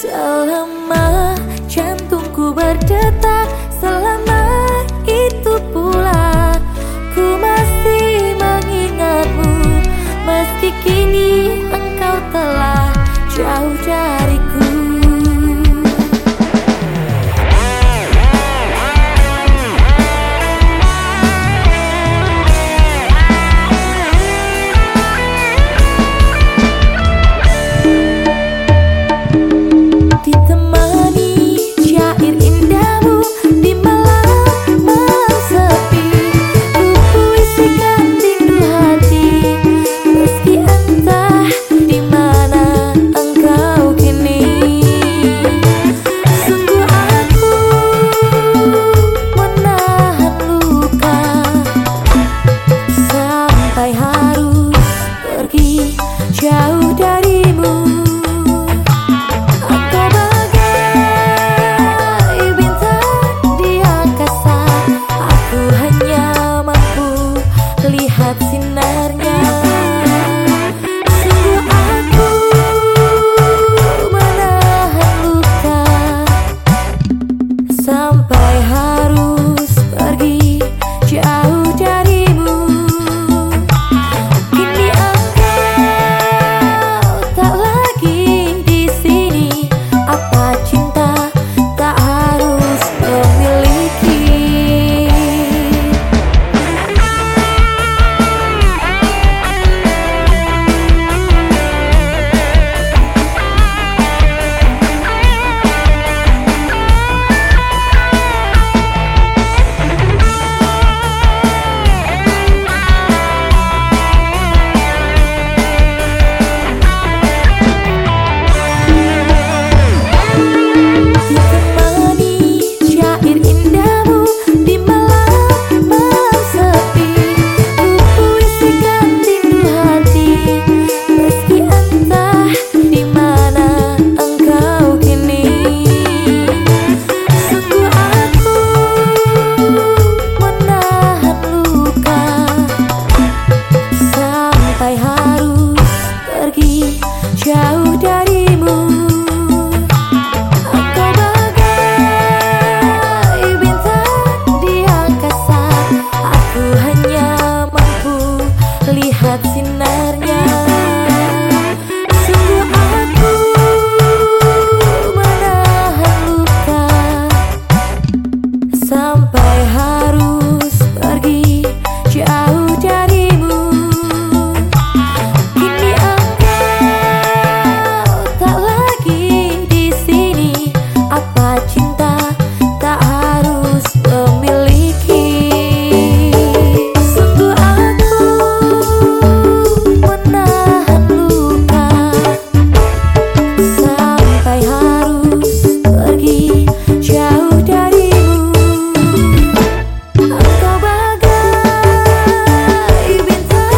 Selama jantungku berdetak, selama itu pula ku masih mengingatmu. Meski kini engkau telah jauh dariku. Jauh darimu, engkau bagai bintang di angkasa. Aku hanya mampu lihat sinarnya. Sungguh aku menahan luka sampai harus pergi jauh darimu. Jauh darimu, engkau bagai bintang di angkasa. Aku hanya mampu lihat sinarnya. Sungguh aku menahan luka sampai harus pergi jauh darimu.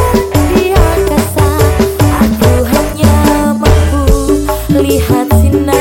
Lihat sinar